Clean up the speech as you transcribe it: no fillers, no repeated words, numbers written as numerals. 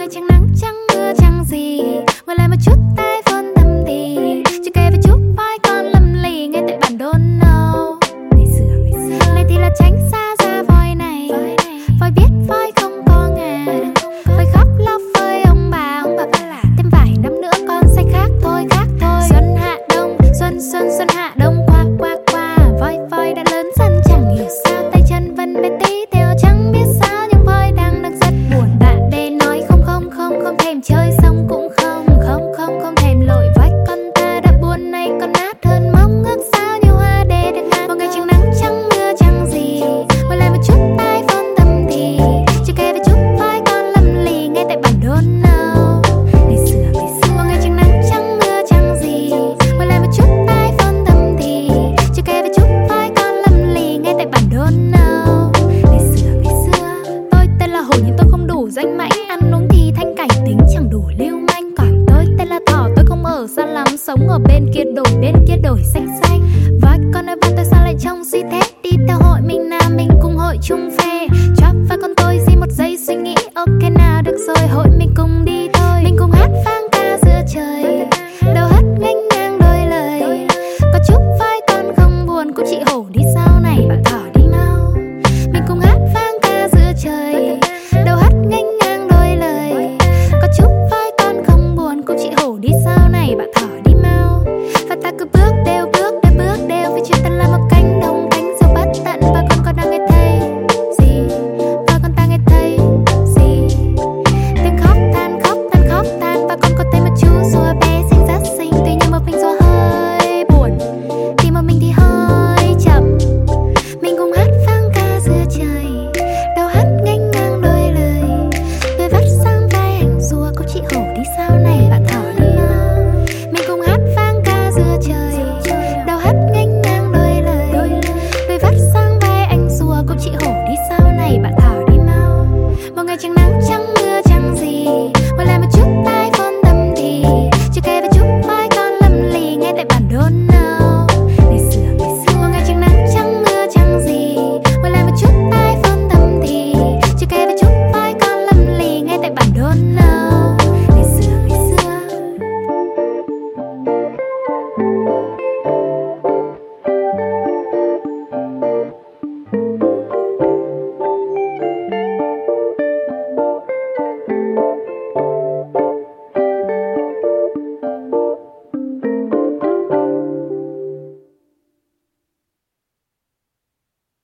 ngày chẳng nắng chẳng mưa chẳng gì, ngồi lại một chút tay vốn tâm thì chưa kể về chút vai con lầm lì ngay tại bản đôn nâu. Này thì là tránh xa ra voi này, voi biết voi không có ngà, voi khóc lóc với ông bà là thêm vài năm nữa con sẽ khác thôi khác thôi. Xuân hạ đông, xuân xuân xuân hạ đông qua qua qua, voi voi đã lớn dần chẳng hiểu sao tay chân vẫn bé tí theo chẳng biết sao, nhưng voi đang rất buồn. Bạn bè nói không không không không thèm chơi xong cũng không không không không thèm lội voi, con ta đã buồn nay con nát hơn mong ước sao như hoa để được ngàn. Một ngày chẳng nắng chẳng mưa chẳng gì, ngồi lại một chút tai vốn tâm thì chưa kể về chút voi con lầm lì ngay tại bản đôn nâu. Ngày xưa một ngày chẳng nắng chẳng mưa chẳng gì, ngồi lại một chút tai vốn tâm thì chưa kể về chút voi con lầm lì ngay tại bản đôn nâu. Ngày xưa tôi tên là hổ nhưng tôi không đủ danh mãnh, ăn uống thì thanh cảnh tính chẳng đủ lưu manh. Còn tôi tên là thỏ, tôi không ở xa lắm, sống ở bên kia đổi xanh xanh. Voi con ơi bạn tôi sao lại trông suy thế, đi theo hội mình nam mình cùng hội chung phe chóp và